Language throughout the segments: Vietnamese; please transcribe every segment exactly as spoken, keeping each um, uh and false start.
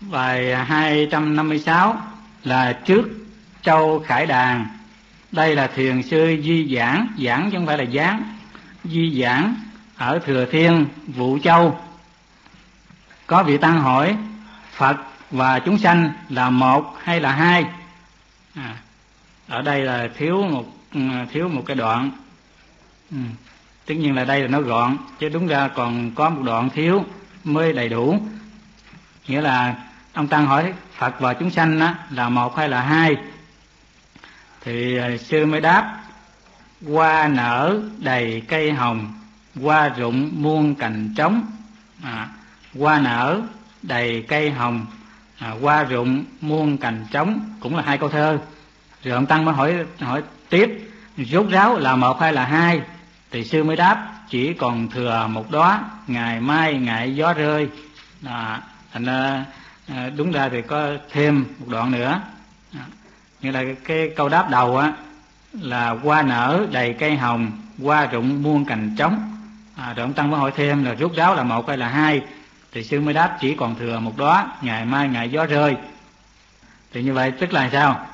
Bài hai trăm năm mươi sáu là trước châu Khải Đàn. Đây là thiền sư Di Giảng, giảng chứ không phải là giáng. Di Giảng ở Thừa Thiên, Vũ Châu. Có vị tăng hỏi Phật và chúng sanh là một hay là hai? À, ở đây là thiếu một thiếu một cái đoạn. Ừ. Tất nhiên là đây là nó gọn, chứ đúng ra còn có một đoạn thiếu mới đầy đủ. Nghĩa là ông tăng hỏi Phật và chúng sanh á, là một hay là hai? Thì sư mới đáp: hoa nở đầy cây hồng, hoa rụng muôn cành trống. À, hoa nở đầy cây hồng, à, hoa rụng muôn cành trống, cũng là hai câu thơ. Rồi ông tăng mới hỏi hỏi tiếp: rốt ráo là một hay là hai? Thì sư mới đáp: chỉ còn thừa một đóa, ngày mai ngại gió rơi. À, thành ra à, đúng ra thì có thêm một đoạn nữa. À, nghĩa là cái, cái câu đáp đầu á là hoa nở đầy cây hồng, hoa rụng muôn cành trống. À, rồi ông tăng mới hỏi thêm là rốt ráo là một hay là hai? Thì sư mới đáp: chỉ còn thừa một đóa, ngày mai ngại gió rơi. Thì như vậy tức là sao?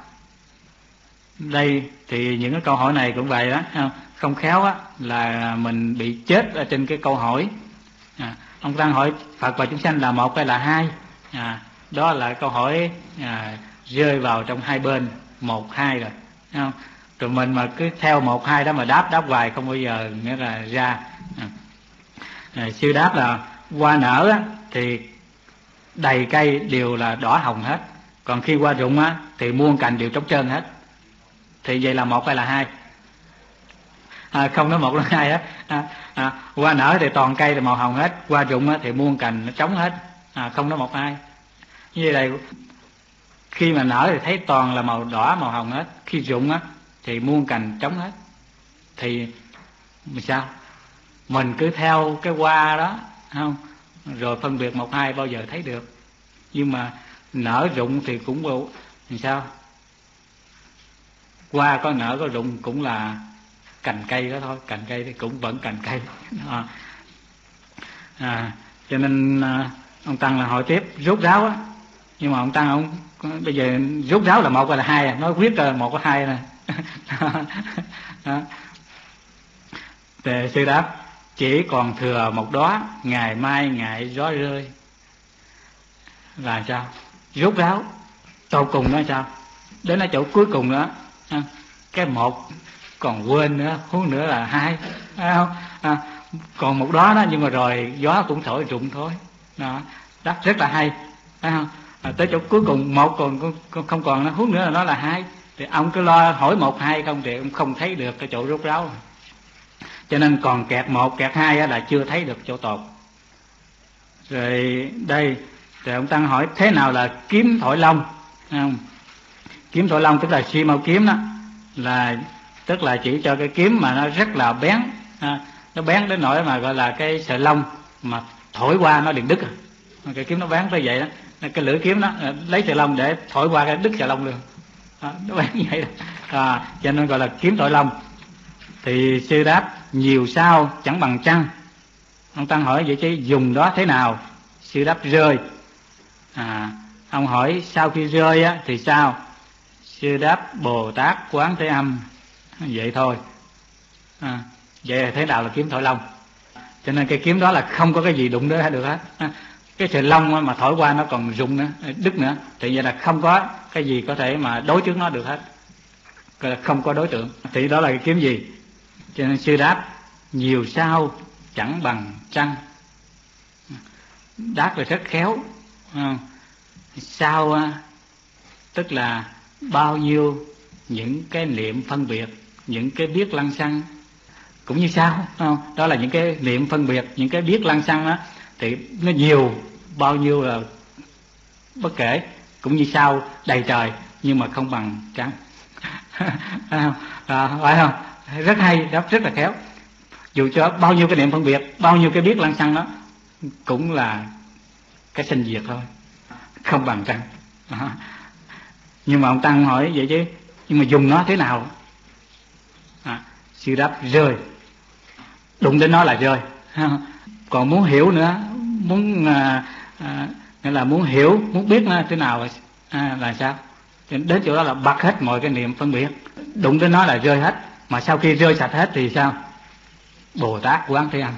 Đây thì những cái câu hỏi này cũng vậy đó, không khéo á là mình bị chết ở trên cái câu hỏi. À, ông tăng hỏi Phật và chúng sanh là một hay là hai? À, đó là câu hỏi à, rơi vào trong hai bên một hai rồi, thấy không? Rồi mình mà cứ theo một hai đó mà đáp đáp hoài không bao giờ nghĩa là ra. À, à, sư đáp là hoa nở á, thì đầy cây đều là đỏ hồng hết, còn khi hoa rụng á thì muôn cành đều trống trơn hết. Thì vậy là một hay là hai? À, không nói một là hai hết. À, à, hoa nở thì toàn cây là màu hồng hết, hoa rụng thì muôn cành nó trống hết. À, không nói một hai. Như vậy khi mà nở thì thấy toàn là màu đỏ màu hồng hết, khi rụng á thì muôn cành trống hết. Thì mình sao? Mình cứ theo cái hoa đó, không? Rồi phân biệt một hai bao giờ thấy được. Nhưng mà nở rụng thì cũng làm sao? Hoa có nở có rụng cũng là cành cây đó thôi, cành cây thì cũng vẫn cành cây. À, à, cho nên à, ông tăng là hỏi tiếp rốt ráo á, nhưng mà ông tăng ông bây giờ rốt ráo là một hay là hai? À? Nói quyết là một có hai nè. Thì sư đáp: chỉ còn thừa một đóa, ngày mai ngại gió rơi. Là sao? Rốt ráo sau cùng đó sao? Đến ở chỗ cuối cùng đó, cái một còn quên nữa, huống nữa là hai, phải không? À, còn một đó đó, nhưng mà rồi gió cũng thổi rụng thôi. Đó, đáp rất là hay, phải không? À, tới chỗ cuối cùng một còn không còn nó, huống nữa là nó là hai. Thì ông cứ lo hỏi một hai không thì ông không thấy được cái chỗ rốt ráo. Cho nên còn kẹt một kẹt hai là chưa thấy được chỗ tột. Rồi đây thì ông tăng hỏi thế nào là kiếm thổi long, không? Kiếm thổi long tức là xi mao kiếm đó, là tức là chỉ cho cái kiếm mà nó rất là bén, à, nó bén đến nỗi mà gọi là cái sợi lông mà thổi qua nó liền đứt. À, cái kiếm nó bén tới vậy đó, cái lưỡi kiếm đó lấy sợi lông để thổi qua cái đứt sợi lông luôn. À, nó bén như vậy đó. À, cho nên gọi là kiếm thổi long. Thì sư đáp: nhiều sao chẳng bằng trăng. Ông tăng hỏi vậy chứ dùng đó thế nào? Sư đáp: rơi. À, ông hỏi sau khi rơi á thì sao? Sư đáp: Bồ Tát Quán Thế Âm. Vậy thôi. À, vậy là thế nào là kiếm thổi long? Cho nên cái kiếm đó là không có cái gì đụng đến được hết. À, cái sợi lông mà thổi qua nó còn rụng nữa, đứt nữa, thì vậy là không có cái gì có thể mà đối trước nó được hết, là không có đối tượng. Thì đó là cái kiếm gì? Cho nên sư đáp: nhiều sao chẳng bằng trăng. Đáp là rất khéo. À, sao tức là bao nhiêu những cái niệm phân biệt, những cái biết lăng xăng cũng như sao, không? Đó là những cái niệm phân biệt, những cái biết lăng xăng đó, thì nó nhiều bao nhiêu là bất kể, cũng như sao đầy trời, nhưng mà không bằng trăng. À, phải không? Rất hay, đó rất là khéo. Dù cho bao nhiêu cái niệm phân biệt, bao nhiêu cái biết lăng xăng đó, cũng là cái sinh diệt thôi, không bằng trăng. À, nhưng mà ông tăng hỏi vậy chứ nhưng mà dùng nó thế nào? À, sư đáp: rơi. Đụng đến nó là rơi. Còn muốn hiểu nữa, muốn à, à, Nghĩa là muốn hiểu, muốn biết nó thế nào à, là sao. Đến chỗ đó là bật hết mọi cái niệm phân biệt, đụng tới nó là rơi hết. Mà sau khi rơi sạch hết thì sao? Bồ Tát Quán Thế Âm.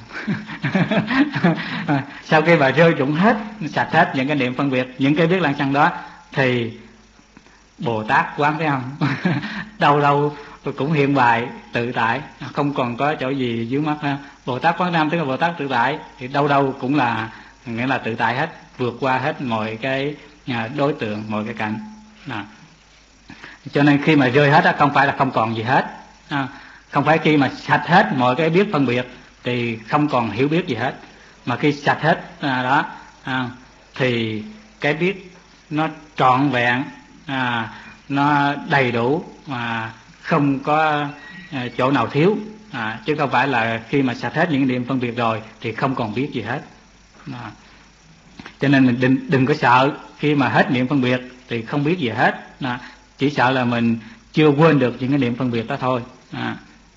Sau khi bà rơi rụng hết, sạch hết những cái niệm phân biệt, những cái biết lăng xăng đó, thì Bồ Tát Quán Thế Âm đâu đâu cũng hiện bài tự tại, không còn có chỗ gì dưới mắt ha. Bồ Tát Quán Thế Âm tức là Bồ Tát tự tại, thì đâu đâu cũng là nghĩa là tự tại hết, vượt qua hết mọi cái đối tượng, mọi cái cảnh. À. Cho nên khi mà rơi hết á, không phải là không còn gì hết, à, không phải khi mà sạch hết mọi cái biết phân biệt thì không còn hiểu biết gì hết, mà khi sạch hết à, đó à, thì cái biết nó trọn vẹn, à, nó đầy đủ mà không có à, chỗ nào thiếu, à, chứ không phải là khi mà sạch hết những niệm phân biệt rồi thì không còn biết gì hết. À. Cho nên mình đừng, đừng có sợ khi mà hết niệm phân biệt thì không biết gì hết, à, chỉ sợ là mình chưa quên được những cái niệm phân biệt đó thôi. À.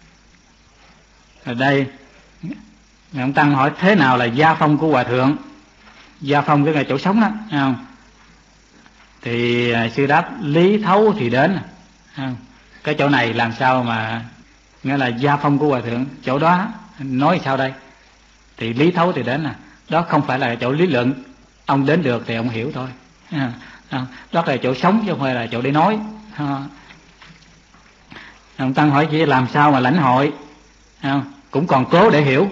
Ở đây ông Tăng hỏi thế nào là gia phong của Hòa Thượng? Gia phong cái là chỗ sống đó, thấy không? Thì sư đáp lý thấu thì đến, thấy không? Cái chỗ này làm sao mà nghĩa là gia phong của Hòa Thượng, chỗ đó nói sao đây? Thì lý thấu thì đến, à đó không phải là chỗ lý luận, ông đến được thì ông hiểu thôi. À, đó là chỗ sống chứ không phải là chỗ để nói. À. Ông Tăng hỏi chỉ làm sao mà lãnh hội, à, cũng còn cố để hiểu.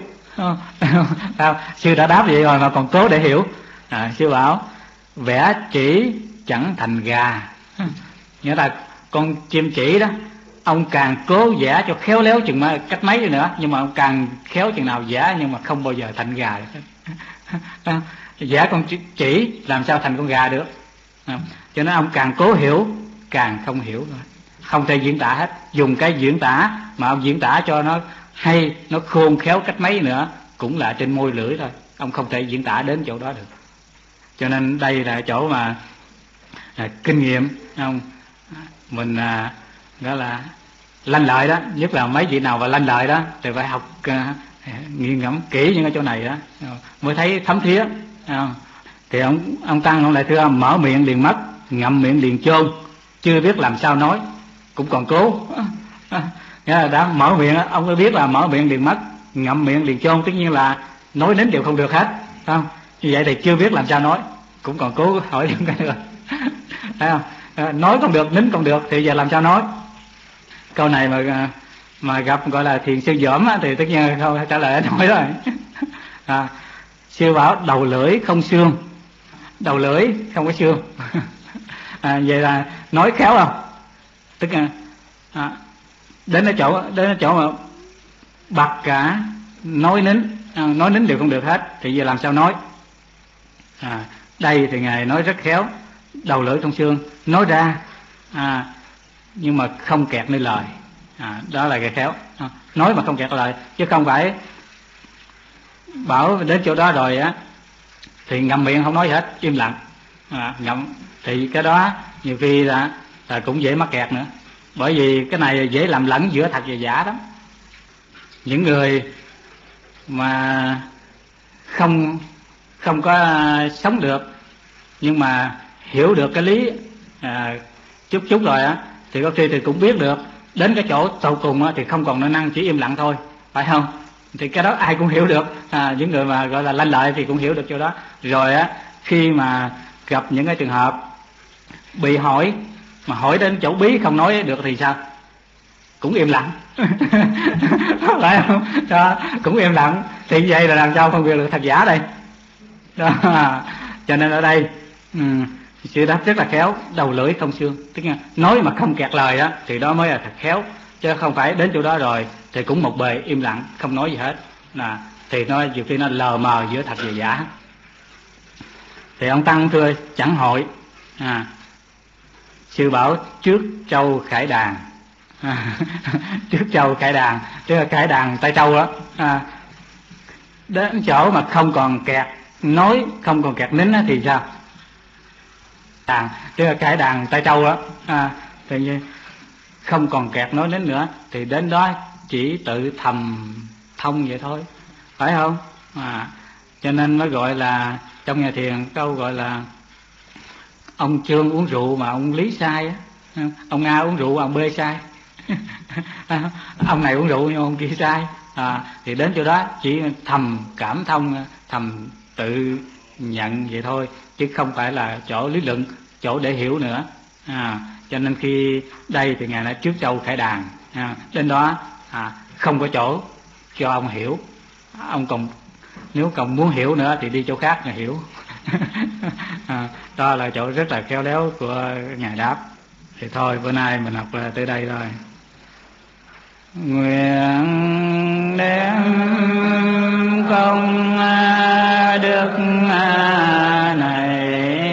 À, sư đã đáp vậy rồi mà còn cố để hiểu. À, sư bảo vẽ chỉ chẳng thành gà, nghĩa là con chim chỉ đó, ông càng cố vẽ cho khéo léo chừng mà cách mấy đi nữa, nhưng mà ông càng khéo chừng nào vẽ nhưng mà không bao giờ thành gà được. À, vẽ con chỉ làm sao thành con gà được. À, cho nên ông càng cố hiểu càng không hiểu rồi, không thể diễn tả hết. Dùng cái diễn tả mà ông diễn tả cho nó hay, nó khôn khéo cách mấy nữa cũng là trên môi lưỡi thôi, ông không thể diễn tả đến chỗ đó được. Cho nên đây là chỗ mà à, kinh nghiệm không mình à, đó là lanh lợi đó, nhất là mấy vị nào mà lanh lợi đó thì phải học à, nghiền ngẫm kỹ những cái chỗ này đó mới thấy thấm thía. À, thì ông ông Tăng ông lại thưa mở miệng liền mất, ngậm miệng liền chôn, chưa biết làm sao nói cũng còn cố. Nghĩa là đã mở miệng ông mới biết là mở miệng liền mất, ngậm miệng liền chôn, tất nhiên là nói đến đều không được hết, không? Như vậy thì chưa biết làm sao nói cũng còn cố hỏi những cái nữa. Thấy không? À, nói không được, nín không được thì giờ làm sao nói? Câu này mà mà gặp gọi là thiền sư dởm thì tất nhiên không trả lời nói rồi. À, sư bảo đầu lưỡi không xương, đầu lưỡi không có xương. À, vậy là nói khéo không? Tức là à, đến cái chỗ đến cái chỗ mà bật cả nói nín, à, nói nín đều không được hết thì giờ làm sao nói? À, đây thì ngài nói rất khéo, đầu lưỡi trong xương, nói ra à, nhưng mà không kẹt nơi lời. À, đó là cái khéo, à, nói mà không kẹt lời, chứ không phải bảo đến chỗ đó rồi á thì ngậm miệng không nói gì hết, im lặng. À, ngậm thì cái đó nhiều khi là, là cũng dễ mắc kẹt nữa, bởi vì cái này dễ làm lẫn giữa thật và giả đó. Những người mà không không có sống được nhưng mà hiểu được cái lý à, chút chút rồi á thì có khi thì cũng biết được đến cái chỗ tận cùng á thì không còn năng, chỉ im lặng thôi, phải không? Thì cái đó ai cũng hiểu được, à, những người mà gọi là lanh lợi thì cũng hiểu được chỗ đó. Rồi á khi mà gặp những cái trường hợp bị hỏi mà hỏi đến chỗ bí không nói được thì sao? Cũng im lặng. Phải không? Đó, cũng im lặng. Thì vậy là làm sao phân biệt được thật giả đây? Đó. Cho nên ở đây um, sự đáp rất là khéo, đầu lưỡi không xương, tức là nói mà không kẹt lời đó thì đó mới là thật khéo, chứ không phải đến chỗ đó rồi thì cũng một bề im lặng không nói gì hết, là thì nó nhiều khi nó lờ mờ giữa thật và giả. Thì ông Tăng thưa chẳng hội, à, sư bảo trước châu khải đàn, à, trước châu khải đàn tức là khải đàn tay châu đó, à, đến chỗ mà không còn kẹt nói, không còn kẹt nín thì sao? Đàn tức là khải đàn tay châu đó, à, thì không còn kẹt nói nín nữa thì đến đó chỉ tự thầm thông vậy thôi, phải không? À, cho nên mới gọi là trong nhà thiền câu gọi là ông Trương uống rượu mà ông Lý sai á, ông A uống rượu ông B sai. Ông này uống rượu nhưng ông kia sai. À, thì đến chỗ đó chỉ thầm cảm thông, thầm tự nhận vậy thôi, chứ không phải là chỗ lý luận, chỗ để hiểu nữa. À, cho nên khi đây thì ngài nói trước châu Khải Đàn, à, đến đó à, không có chỗ cho ông hiểu. Ông còn nếu còn muốn hiểu nữa thì đi chỗ khác là hiểu. À, đó là chỗ rất là khéo léo của ngài đáp. Thì thôi bữa nay mình học là tới đây thôi. Nguyện đem công đức này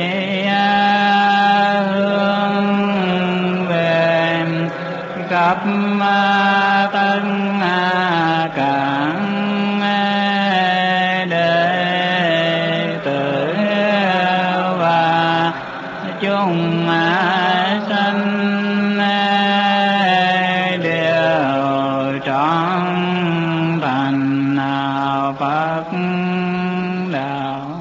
hướng về khắp tất cả đệ tử và chúng sanh đều trọn thành Phật đạo.